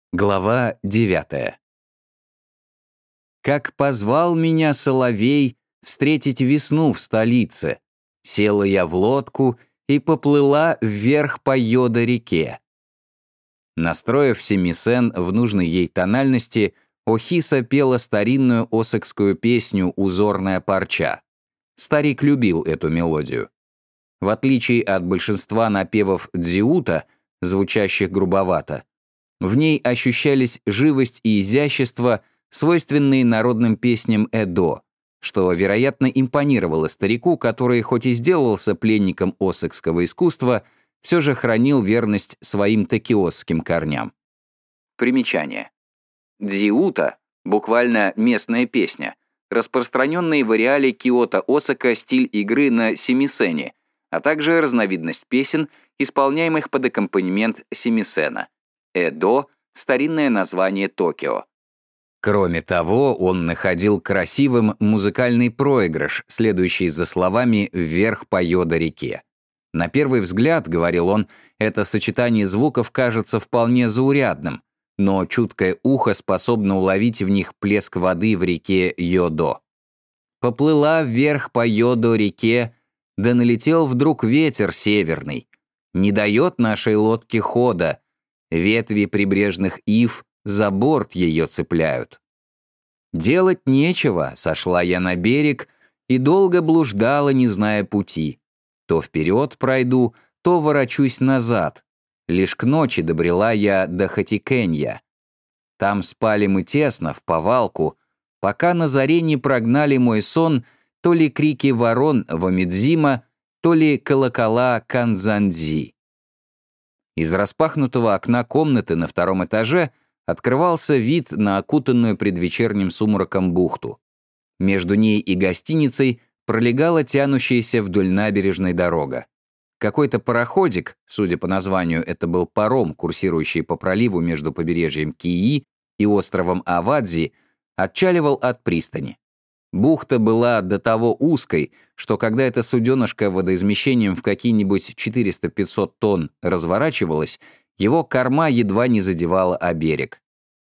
Глава 9. Как позвал меня соловей встретить весну в столице, села я в лодку и поплыла вверх по Йодо-реке. Настроив семисен в нужной ей тональности, Охиса пела старинную осокскую песню «Узорная парча». Старик любил эту мелодию. В отличие от большинства напевов дзиута, звучащих грубовато, в ней ощущались живость и изящество, свойственные народным песням Эдо, что, вероятно, импонировало старику, который, хоть и сделался пленником осокского искусства, все же хранил верность своим токиосским корням. Примечание. Дзиута, буквально местная песня, распространенный в ареале Киото-Осака стиль игры на семисене, а также разновидность песен, исполняемых под аккомпанемент семисена. Эдо — старинное название Токио. Кроме того, он находил красивым музыкальный проигрыш, следующий за словами «вверх по Йодо-реке». На первый взгляд, говорил он, это сочетание звуков кажется вполне заурядным, но чуткое ухо способно уловить в них плеск воды в реке Йодо. Поплыла вверх по Йодо-реке, да налетел вдруг ветер северный. Не дает нашей лодке хода, ветви прибрежных ив за борт ее цепляют. Делать нечего, сошла я на берег и долго блуждала, не зная пути. То вперед пройду, то ворочусь назад. Лишь к ночи добрела я до Хатикенья. Там спали мы тесно, в повалку, пока на заре не прогнали мой сон то ли крики ворон в Омидзима, то ли колокола Кандзандзи. Из распахнутого окна комнаты на втором этаже открывался вид на окутанную предвечерним сумраком бухту. Между ней и гостиницей пролегала тянущаяся вдоль набережной дорога. Какой-то пароходик, судя по названию, это был паром, курсирующий по проливу между побережьем Кии и островом Авадзи, отчаливал от пристани. Бухта была до того узкой, что когда эта суденышко водоизмещением в какие-нибудь 400-500 тонн разворачивалась, его корма едва не задевала о берег.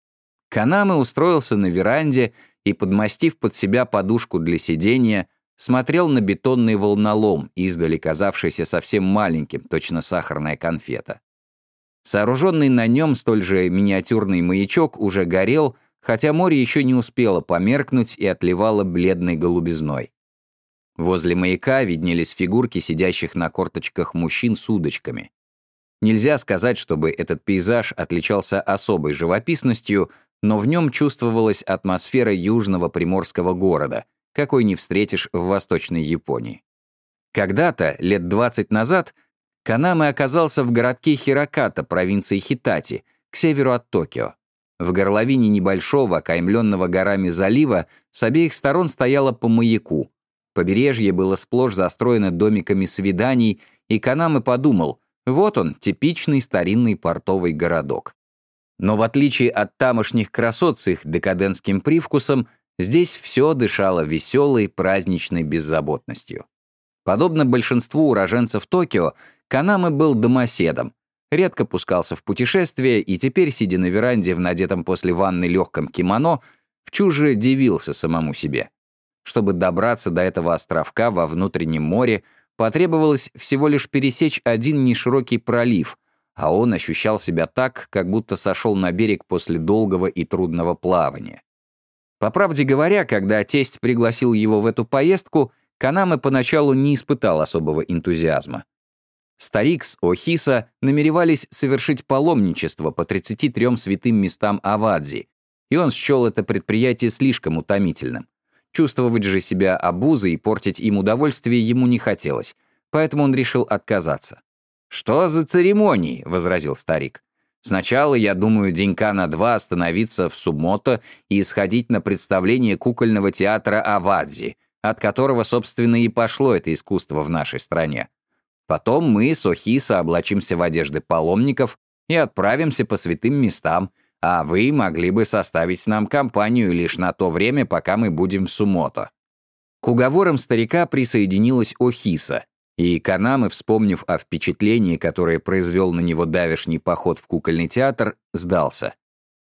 Канаме устроился на веранде и, подмастив под себя подушку для сидения, смотрел на бетонный волнолом, издали казавшийся совсем маленьким, точно сахарная конфета. Сооруженный на нем столь же миниатюрный маячок уже горел, хотя море еще не успело померкнуть и отливало бледной голубизной. Возле маяка виднелись фигурки сидящих на корточках мужчин с удочками. Нельзя сказать, чтобы этот пейзаж отличался особой живописностью, но в нем чувствовалась атмосфера южного приморского города, какой не встретишь в Восточной Японии. Когда-то, лет 20 назад, Канаме оказался в городке Хираката, провинции Хитати, к северу от Токио. В горловине небольшого, окаймленного горами залива, с обеих сторон стояло по маяку. Побережье было сплошь застроено домиками свиданий, и Канаме подумал, вот он, типичный старинный портовый городок. Но в отличие от тамошних красот с их декадентским привкусом, здесь все дышало веселой, праздничной беззаботностью. Подобно большинству уроженцев Токио, Канаме был домоседом, редко пускался в путешествия и теперь, сидя на веранде в надетом после ванны легком кимоно, вчуже дивился самому себе. Чтобы добраться до этого островка во внутреннем море, потребовалось всего лишь пересечь один неширокий пролив, а он ощущал себя так, как будто сошел на берег после долгого и трудного плавания. По правде говоря, когда тесть пригласил его в эту поездку, Канаме поначалу не испытал особого энтузиазма. Старик с Охиса намеревались совершить паломничество по 33 святым местам Авадзи, и он счел это предприятие слишком утомительным. Чувствовать же себя обузой и портить им удовольствие ему не хотелось, поэтому он решил отказаться. «Что за церемонии?» — возразил старик. «Сначала, я думаю, денька на 2 остановиться в Сумото и сходить на представление кукольного театра Авадзи, от которого, собственно, и пошло это искусство в нашей стране. Потом мы с Охиса облачимся в одежды паломников и отправимся по святым местам, а вы могли бы составить нам компанию лишь на то время, пока мы будем в Сумото». К уговорам старика присоединилась Охиса, и Канаме, вспомнив о впечатлении, которое произвел на него давешний поход в кукольный театр, сдался.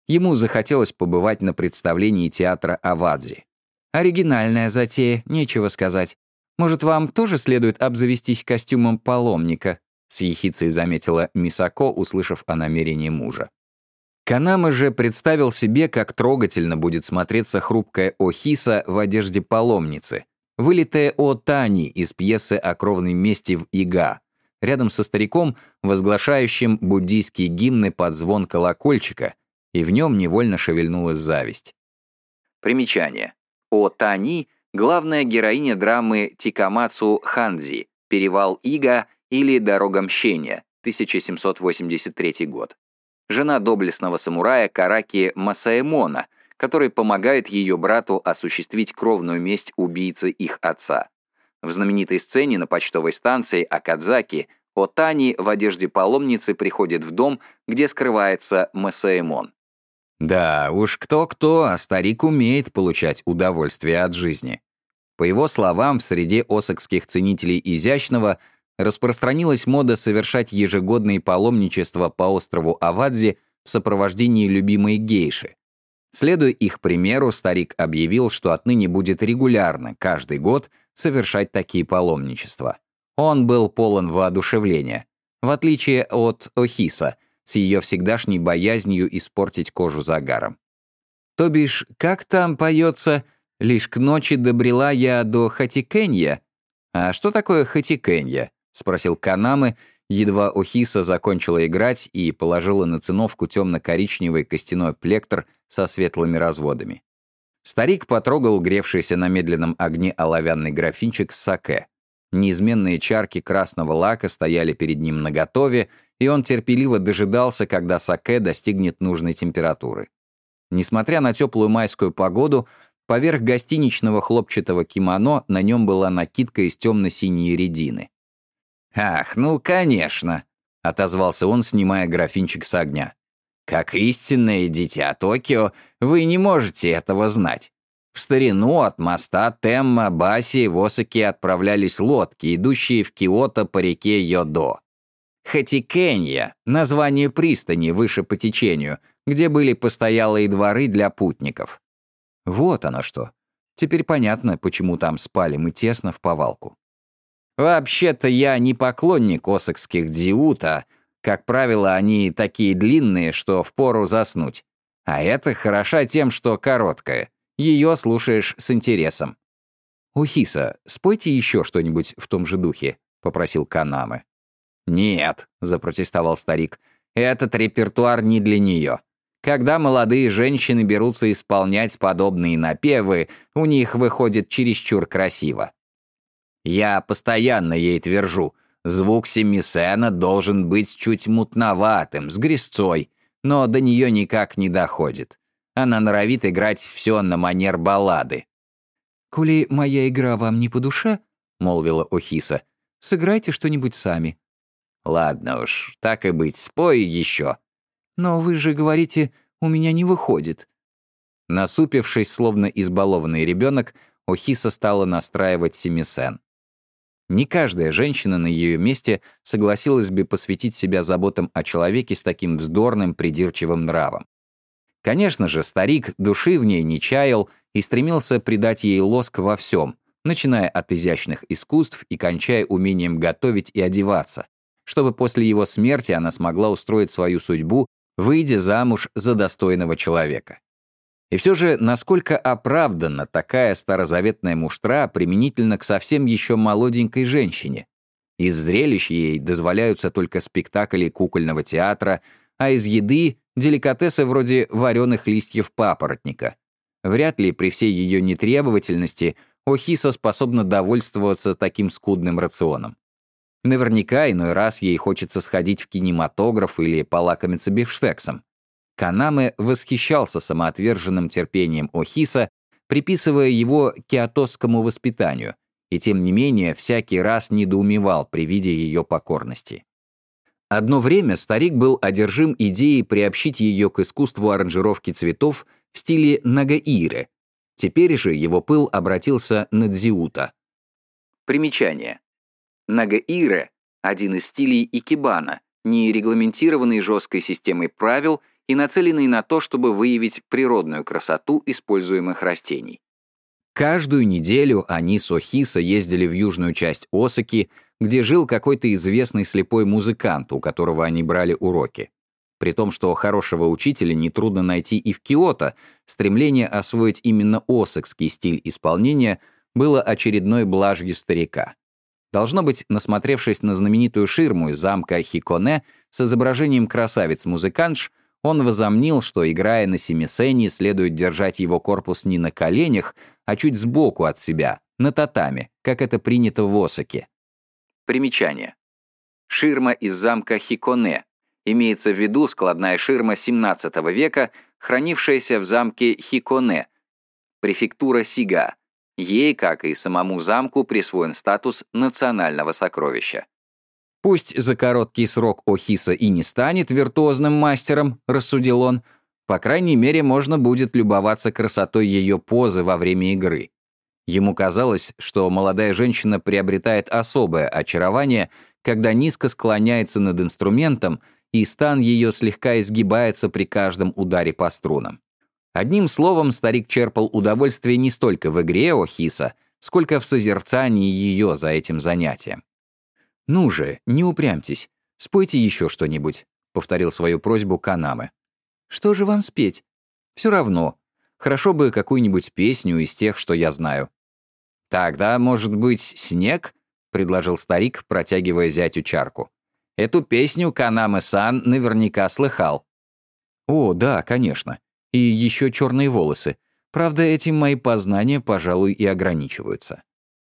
Ему захотелось побывать на представлении театра Авадзи. «Оригинальная затея, нечего сказать. Может, вам тоже следует обзавестись костюмом паломника?» с ехицей заметила Мисако, услышав о намерении мужа. Канама же представил себе, как трогательно будет смотреться хрупкая Охиса в одежде паломницы, вылитая Отани из пьесы о кровной мести в Ига, рядом со стариком, возглашающим буддийские гимны под звон колокольчика, и в нем невольно шевельнулась зависть. Примечание. Отани — главная героиня драмы Тикамацу Ханзи «Перевал Ига» или «Дорога мщения», 1783 год. Жена доблестного самурая Караки Масаэмона, который помогает ее брату осуществить кровную месть убийцы их отца. В знаменитой сцене на почтовой станции Акадзаки Отани в одежде паломницы приходит в дом, где скрывается Масаэмон. Да, уж кто-кто, а старик умеет получать удовольствие от жизни. По его словам, в среде осакских ценителей изящного распространилась мода совершать ежегодные паломничества по острову Авадзи в сопровождении любимой гейши. Следуя их примеру, старик объявил, что отныне будет регулярно, каждый год, совершать такие паломничества. Он был полон воодушевления, в отличие от Охиса, с ее всегдашней боязнью испортить кожу загаром. То бишь, как там поется, «Лишь к ночи добрела я до Хатикенья». А что такое Хатикенья? Спросил Канамы, едва Охиса закончила играть и положила на циновку темно-коричневый костяной плектр со светлыми разводами. Старик потрогал гревшийся на медленном огне оловянный графинчик с саке. Неизменные чарки красного лака стояли перед ним наготове, и он терпеливо дожидался, когда саке достигнет нужной температуры. Несмотря на теплую майскую погоду, поверх гостиничного хлопчатого кимоно на нем была накидка из темно-синей рядины. «Ах, ну, конечно», — отозвался он, снимая графинчик с огня. «Как истинное дитя Токио, вы не можете этого знать. В старину от моста Темма, Баси в Осаке отправлялись лодки, идущие в Киото по реке Йодо. Хатикенья — название пристани выше по течению, где были постоялые дворы для путников». Вот оно что. Теперь понятно, почему там спали мы тесно в повалку. Вообще-то я не поклонник осакских дзиута. Как правило, они такие длинные, что впору заснуть. А эта хороша тем, что короткая. Ее слушаешь с интересом. «Ухиса, спойте еще что-нибудь в том же духе», — попросил Канаме. «Нет», — запротестовал старик, — «этот репертуар не для нее. Когда молодые женщины берутся исполнять подобные напевы, у них выходит чересчур красиво. Я постоянно ей твержу, звук семисена должен быть чуть мутноватым, с грязцой, но до нее никак не доходит. Она норовит играть все на манер баллады». «Коли моя игра вам не по душе, — молвила Охиса, — сыграйте что-нибудь сами». «Ладно уж, так и быть, спой еще». «Но вы же говорите, у меня не выходит». Насупившись, словно избалованный ребенок, Охиса стала настраивать семисен. Не каждая женщина на ее месте согласилась бы посвятить себя заботам о человеке с таким вздорным, придирчивым нравом. Конечно же, старик души в ней не чаял и стремился придать ей лоск во всем, начиная от изящных искусств и кончая умением готовить и одеваться, чтобы после его смерти она смогла устроить свою судьбу, выйдя замуж за достойного человека. И все же, насколько оправданна такая старозаветная муштра применительно к совсем еще молоденькой женщине? Из зрелищ ей дозволяются только спектакли кукольного театра, а из еды — деликатесы вроде вареных листьев папоротника. Вряд ли при всей ее нетребовательности Охиса способна довольствоваться таким скудным рационом. Наверняка иной раз ей хочется сходить в кинематограф или полакомиться бифштексом. Канаме восхищался самоотверженным терпением Охиса, приписывая его киотосскому воспитанию, и тем не менее всякий раз недоумевал при виде ее покорности. Одно время старик был одержим идеей приобщить ее к искусству аранжировки цветов в стиле нагаире. Теперь же его пыл обратился на дзиута. Примечание. Нагаире — один из стилей икебана, не регламентированный жесткой системой правил и нацеленный на то, чтобы выявить природную красоту используемых растений. Каждую неделю они с Охиса ездили в южную часть Осаки, где жил какой-то известный слепой музыкант, у которого они брали уроки. При том, что хорошего учителя нетрудно найти и в Киото, стремление освоить именно осакский стиль исполнения было очередной блажью старика. Должно быть, насмотревшись на знаменитую ширму из замка Хиконе с изображением красавиц-музыкантш, он возомнил, что, играя на семисене, следует держать его корпус не на коленях, а чуть сбоку от себя, на татами, как это принято в Осаке. Примечание. Ширма из замка Хиконе. Имеется в виду складная ширма XVII века, хранившаяся в замке Хиконе, префектура Сига. Ей, как и самому замку, присвоен статус национального сокровища. «Пусть за короткий срок Охиса и не станет виртуозным мастером», — рассудил он, «по крайней мере, можно будет любоваться красотой ее позы во время игры». Ему казалось, что молодая женщина приобретает особое очарование, когда низко склоняется над инструментом, и стан ее слегка изгибается при каждом ударе по струнам. Одним словом, старик черпал удовольствие не столько в игре Охиса, сколько в созерцании ее за этим занятием. «Ну же, не упрямьтесь, спойте еще что-нибудь», — повторил свою просьбу Канаме. «Что же вам спеть? Все равно. Хорошо бы какую-нибудь песню из тех, что я знаю». «Тогда, может быть, «Снег»?» — предложил старик, протягивая зятю чарку. «Эту песню Канаме-сан наверняка слыхал». «О, да, конечно. И еще черные волосы. Правда, этим мои познания, пожалуй, и ограничиваются».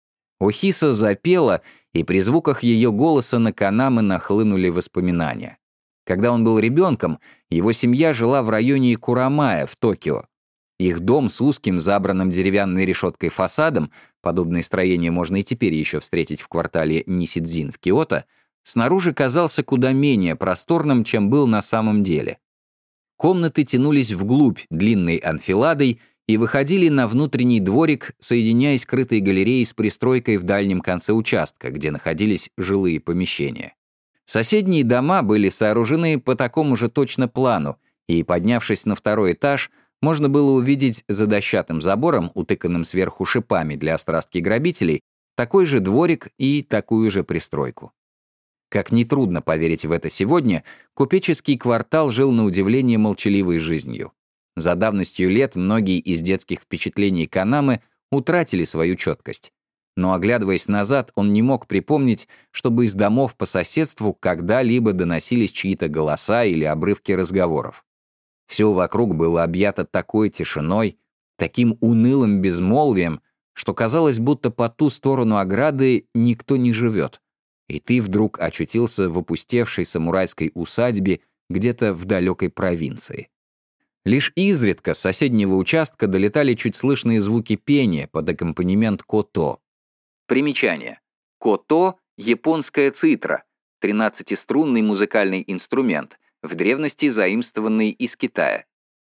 Охиса запела, и при звуках ее голоса на Канаме нахлынули воспоминания. Когда он был ребенком, его семья жила в районе Курамая в Токио. Их дом с узким, забранным деревянной решеткой фасадом, подобные строения можно и теперь еще встретить в квартале Нисидзин в Киото, снаружи казался куда менее просторным, чем был на самом деле. Комнаты тянулись вглубь длинной анфиладой и выходили на внутренний дворик, соединяясь крытой галереей с пристройкой в дальнем конце участка, где находились жилые помещения. Соседние дома были сооружены по такому же точно плану, и, поднявшись на второй этаж, можно было увидеть за дощатым забором, утыканным сверху шипами для острастки грабителей, такой же дворик и такую же пристройку. Как нетрудно поверить в это сегодня, купеческий квартал жил на удивление молчаливой жизнью. За давностью лет многие из детских впечатлений Канаме утратили свою четкость. Но, оглядываясь назад, он не мог припомнить, чтобы из домов по соседству когда-либо доносились чьи-то голоса или обрывки разговоров. Все вокруг было объято такой тишиной, таким унылым безмолвием, что казалось, будто по ту сторону ограды никто не живет, и ты вдруг очутился в опустевшей самурайской усадьбе где-то в далекой провинции. Лишь изредка с соседнего участка долетали чуть слышные звуки пения под аккомпанемент кото. Примечание. Кото — японская цитра, 13-струнный музыкальный инструмент, в древности заимствованный из Китая.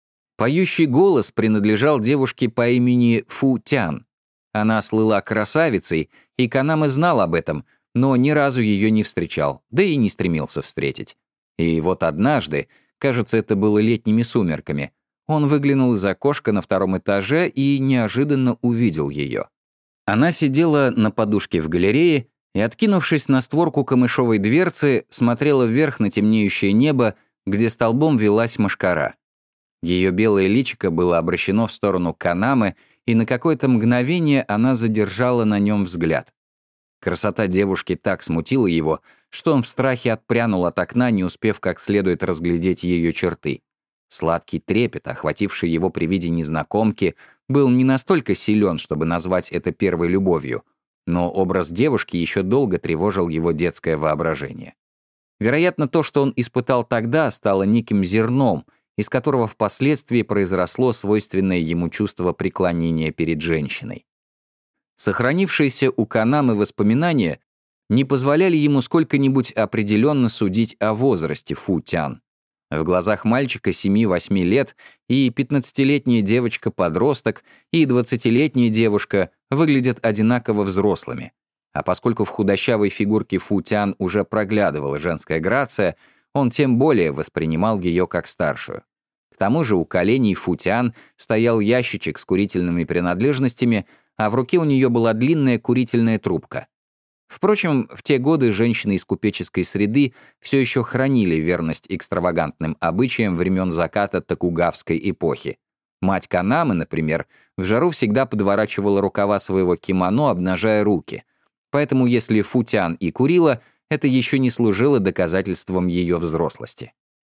Поющий голос принадлежал девушке по имени Фу Тян. Она слыла красавицей, и Канаме знал об этом, но ни разу ее не встречал, да и не стремился встретить. И вот однажды, кажется, это было летними сумерками, он выглянул из окошка на втором этаже и неожиданно увидел ее. Она сидела на подушке в галерее и, откинувшись на створку камышовой дверцы, смотрела вверх на темнеющее небо, где столбом велась мошкара. Ее белое личико было обращено в сторону Канаме, и на какое-то мгновение она задержала на нем взгляд. Красота девушки так смутила его, что он в страхе отпрянул от окна, не успев как следует разглядеть ее черты. Сладкий трепет, охвативший его при виде незнакомки, был не настолько силен, чтобы назвать это первой любовью, но образ девушки еще долго тревожил его детское воображение. Вероятно, то, что он испытал тогда, стало неким зерном, из которого впоследствии произросло свойственное ему чувство преклонения перед женщиной. Сохранившиеся у Канаме воспоминания не позволяли ему сколько-нибудь определенно судить о возрасте Фу Тян. В глазах мальчика 7-8 лет и 15-летняя девочка-подросток, и 20-летняя девушка выглядят одинаково взрослыми. А поскольку в худощавой фигурке Фу Тян уже проглядывала женская грация, он тем более воспринимал ее как старшую. тому же у коленей футян стоял ящичек с курительными принадлежностями, а в руке у нее была длинная курительная трубка. Впрочем, в те годы женщины из купеческой среды все еще хранили верность экстравагантным обычаям времен заката токугавской эпохи. Мать Канамы, например, в жару всегда подворачивала рукава своего кимоно, обнажая руки. Поэтому если футян и курила, это еще не служило доказательством ее взрослости.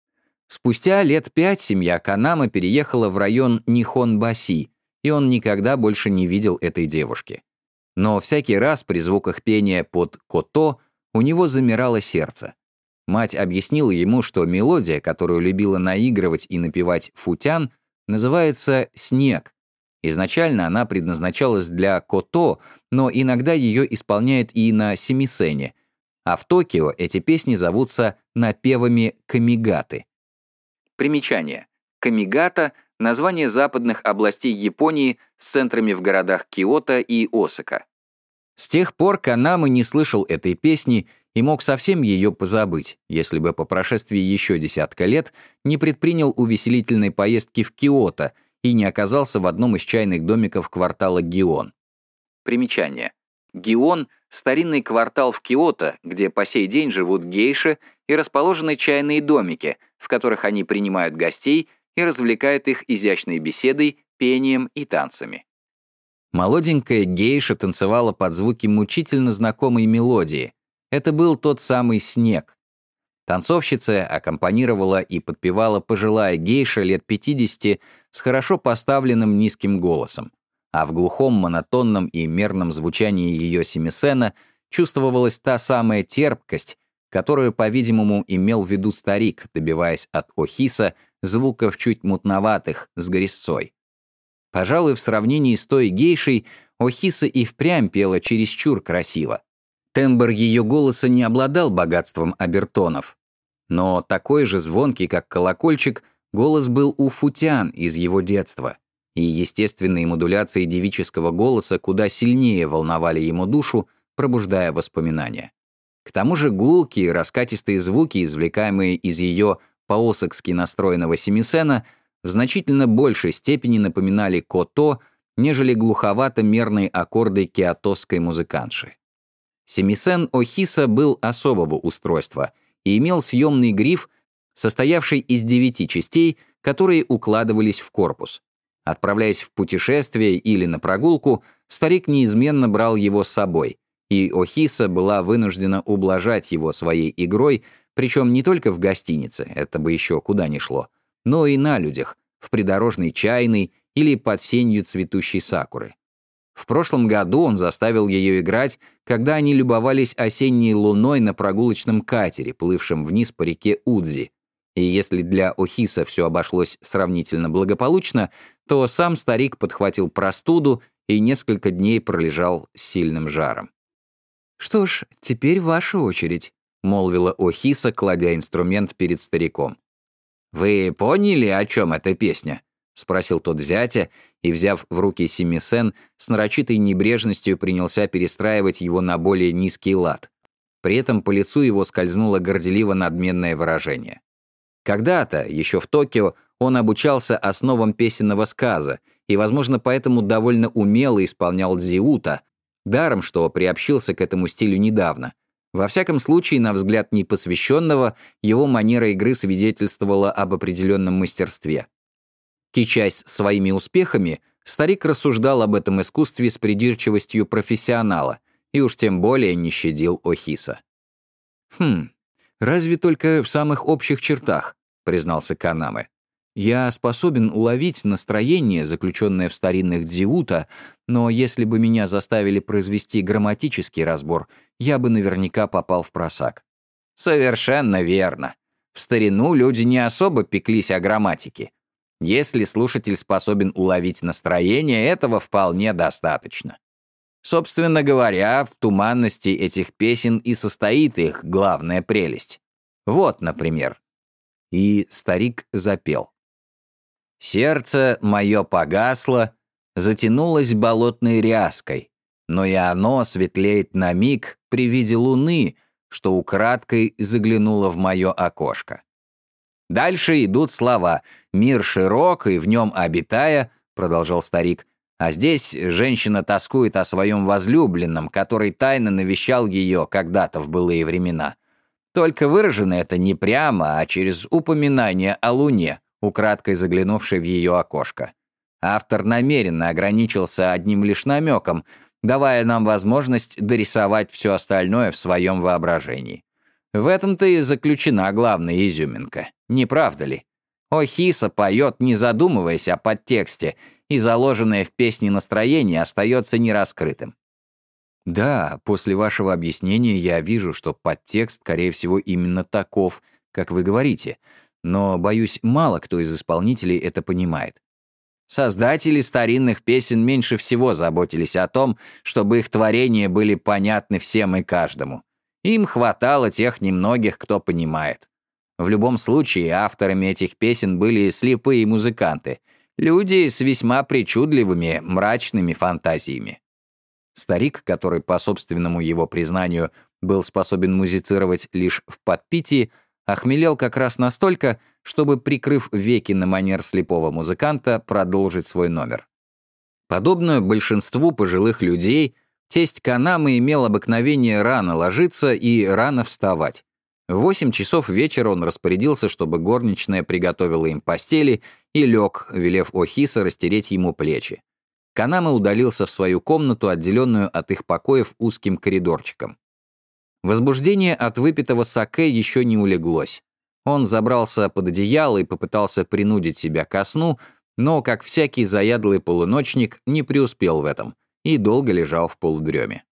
Спустя лет 5 семья Канамы переехала в район Нихон-Баси, и он никогда больше не видел этой девушки. Но всякий раз при звуках пения под кото у него замирало сердце. Мать объяснила ему, что мелодия, которую любила наигрывать и напевать футян, называется «снег». Изначально она предназначалась для кото, но иногда ее исполняют и на семисене, а в Токио эти песни зовутся напевами камигаты. Примечание. Камигата — название западных областей Японии с центрами в городах Киото и Осака. С тех пор Канама не слышал этой песни и мог совсем ее позабыть, если бы по прошествии еще десятка лет не предпринял увеселительной поездки в Киото и не оказался в одном из чайных домиков квартала Гион. Примечание. Гион — старинный квартал в Киото, где по сей день живут гейши и расположены чайные домики, в которых они принимают гостей и развлекают их изящной беседой, пением и танцами. Молоденькая гейша танцевала под звуки мучительно знакомой мелодии. Это был тот самый снег. Танцовщица аккомпанировала и подпевала пожилая гейша лет 50 с хорошо поставленным низким голосом, а в глухом, монотонном и мерном звучании ее семисена чувствовалась та самая терпкость, которую, по-видимому, имел в виду старик, добиваясь от охиса звуков чуть мутноватых, с горестцой. Пожалуй, в сравнении с той гейшей охиса и впрямь пела чересчур красиво. Тембр ее голоса не обладал богатством обертонов. Но такой же звонкий, как колокольчик, голос был у футян из его детства, и естественные модуляции девического голоса куда сильнее волновали ему душу, пробуждая воспоминания. К тому же гулкие, раскатистые звуки, извлекаемые из ее по-осакски настроенного семисена, в значительно большей степени напоминали кото, нежели глуховато-мерные аккорды киотосской музыкантши. Семисен охиса был особого устройства и имел съемный гриф, состоявший из 9 частей, которые укладывались в корпус. Отправляясь в путешествие или на прогулку, старик неизменно брал его с собой, и охиса была вынуждена ублажать его своей игрой, причем не только в гостинице, это бы еще куда ни шло, но и на людях, в придорожной чайной или под сенью цветущей сакуры. В прошлом году он заставил ее играть, когда они любовались осенней луной на прогулочном катере, плывшем вниз по реке Удзи. И если для охиса все обошлось сравнительно благополучно, то сам старик подхватил простуду и несколько дней пролежал с сильным жаром. «Что ж, теперь ваша очередь», — молвила охиса, кладя инструмент перед стариком. «Вы поняли, о чем эта песня?» — спросил тот зятя, и, взяв в руки семисен, с нарочитой небрежностью принялся перестраивать его на более низкий лад. При этом по лицу его скользнуло горделиво-надменное выражение. Когда-то, еще в Токио, он обучался основам песенного сказа и, возможно, поэтому довольно умело исполнял дзиута, даром, что приобщился к этому стилю недавно. Во всяком случае, на взгляд непосвященного, его манера игры свидетельствовала об определенном мастерстве. Кичась своими успехами, старик рассуждал об этом искусстве с придирчивостью профессионала и уж тем более не щадил охиса. «Разве только в самых общих чертах», — признался Канаме. «Я способен уловить настроение, заключенное в старинных дзиута, но если бы меня заставили произвести грамматический разбор, я бы наверняка попал в просак». «Совершенно верно. В старину люди не особо пеклись о грамматике. Если слушатель способен уловить настроение, этого вполне достаточно. Собственно говоря, в туманности этих песен и состоит их главная прелесть. Вот, например». И старик запел. «Сердце мое погасло, затянулось болотной ряской, но и оно светлеет на миг при виде луны, что украдкой заглянула в мое окошко». Дальше идут слова «Мир широк, и в нем обитая», — продолжал старик, «а здесь женщина тоскует о своем возлюбленном, который тайно навещал ее когда-то в былые времена. Только выражено это не прямо, а через упоминание о луне, украдкой заглянувшей в ее окошко. Автор намеренно ограничился одним лишь намеком, давая нам возможность дорисовать все остальное в своем воображении. В этом-то и заключена главная изюминка, не правда ли? Охиса поет, не задумываясь о подтексте, и заложенное в песне настроение остается нераскрытым. Да, после вашего объяснения я вижу, что подтекст, скорее всего, именно таков, как вы говорите, но, боюсь, мало кто из исполнителей это понимает. Создатели старинных песен меньше всего заботились о том, чтобы их творения были понятны всем и каждому. Им хватало тех немногих, кто понимает. В любом случае, авторами этих песен были слепые музыканты, люди с весьма причудливыми, мрачными фантазиями. Старик, который, по собственному его признанию, был способен музицировать лишь в подпитии, охмелел как раз настолько, чтобы, прикрыв веки на манер слепого музыканта, продолжить свой номер. Подобно большинству пожилых людей, тесть Канамы имел обыкновение рано ложиться и рано вставать. В 8 часов вечера он распорядился, чтобы горничная приготовила им постели, и лег, велев Охиса растереть ему плечи. Канама удалился в свою комнату, отделенную от их покоев узким коридорчиком. Возбуждение от выпитого саке еще не улеглось. Он забрался под одеяло и попытался принудить себя ко сну, но, как всякий заядлый полуночник, не преуспел в этом и долго лежал в полудреме.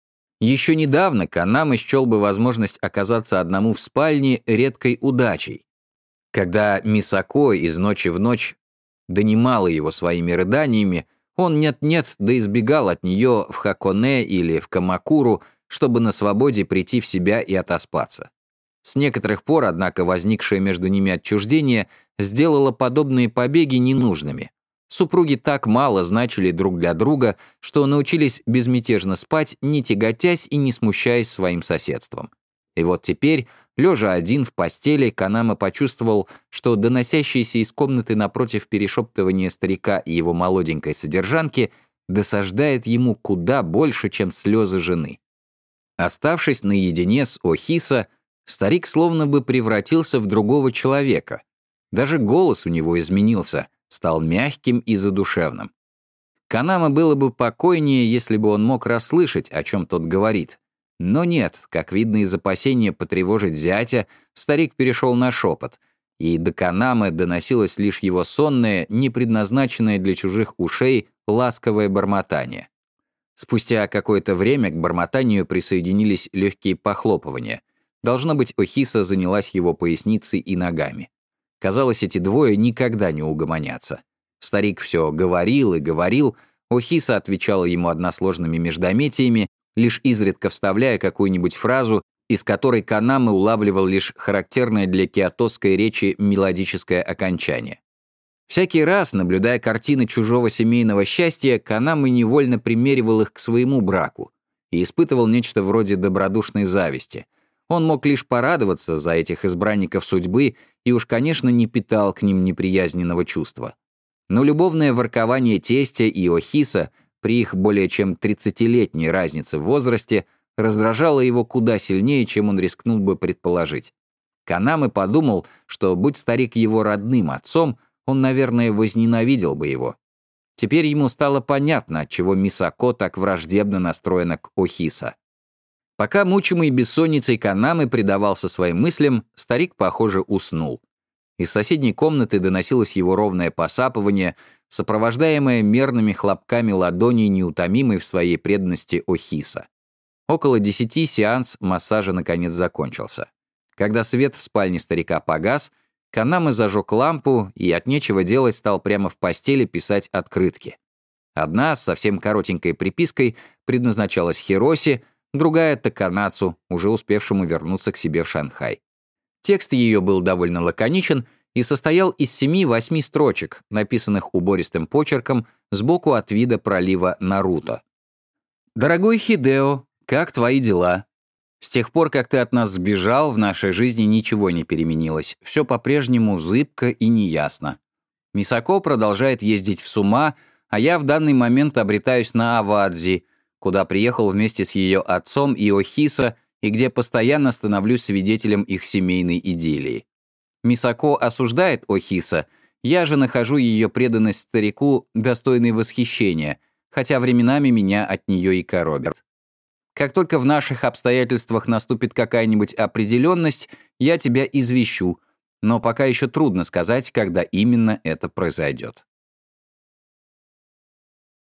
Еще недавно Канама счел бы возможность оказаться одному в спальне редкой удачей. Когда Мисако из ночи в ночь донимала его своими рыданиями, он нет-нет, да избегал от нее в Хаконе или в Камакуру, чтобы на свободе прийти в себя и отоспаться. С некоторых пор, однако, возникшее между ними отчуждение сделало подобные побеги ненужными. Супруги так мало значили друг для друга, что научились безмятежно спать, не тяготясь и не смущаясь своим соседством. И вот теперь, лежа один в постели, Канама почувствовал, что доносящееся из комнаты напротив перешептывание старика и его молоденькой содержанки досаждает ему куда больше, чем слезы жены. Оставшись наедине с Охиса, старик словно бы превратился в другого человека. Даже голос у него изменился, стал мягким и задушевным. Канама было бы покойнее, если бы он мог расслышать, о чем тот говорит. Но нет, как видно из опасения потревожить зятя, старик перешел на шепот, и до Канамы доносилось лишь его сонное, не предназначенное для чужих ушей, ласковое бормотание. Спустя какое-то время к бормотанию присоединились легкие похлопывания. Должно быть, Охиса занялась его поясницей и ногами. Казалось, эти двое никогда не угомонятся. Старик все говорил и говорил, Охиса отвечала ему односложными междометиями, лишь изредка вставляя какую-нибудь фразу, из которой Канама улавливал лишь характерное для киотосской речи мелодическое окончание. Всякий раз, наблюдая картины чужого семейного счастья, Канама невольно примеривал их к своему браку и испытывал нечто вроде добродушной зависти. Он мог лишь порадоваться за этих избранников судьбы и уж, конечно, не питал к ним неприязненного чувства. Но любовное воркование тестя и Охиса при их более чем 30-летней разнице в возрасте раздражало его куда сильнее, чем он рискнул бы предположить. Канама подумал, что, будь старик его родным отцом, он, наверное, возненавидел бы его. Теперь ему стало понятно, отчего Мисако так враждебно настроена к Охиса. Пока мучимый бессонницей Канамы предавался своим мыслям, старик, похоже, уснул. Из соседней комнаты доносилось его ровное посапывание, сопровождаемое мерными хлопками ладоней неутомимой в своей преданности Охиса. Около 10 сеанс массажа наконец закончился. Когда свет в спальне старика погас, Канама зажег лампу и от нечего делать стал прямо в постели писать открытки. Одна с совсем коротенькой припиской предназначалась Хироси, другая — Таканацу, уже успевшему вернуться к себе в Шанхай. Текст ее был довольно лаконичен и состоял из 7-8 строчек, написанных убористым почерком сбоку от вида пролива Наруто. «Дорогой Хидео, как твои дела? С тех пор, как ты от нас сбежал, в нашей жизни ничего не переменилось, все по-прежнему зыбко и неясно. Мисако продолжает ездить в Сума, а я в данный момент обретаюсь на Авадзи, куда приехал вместе с ее отцом и Охиса, и где постоянно становлюсь свидетелем их семейной идиллии. Мисако осуждает Охиса, я же нахожу ее преданность старику достойной восхищения, хотя временами меня от нее и коробит. Как только в наших обстоятельствах наступит какая-нибудь определенность, я тебя извещу, но пока еще трудно сказать, когда именно это произойдет.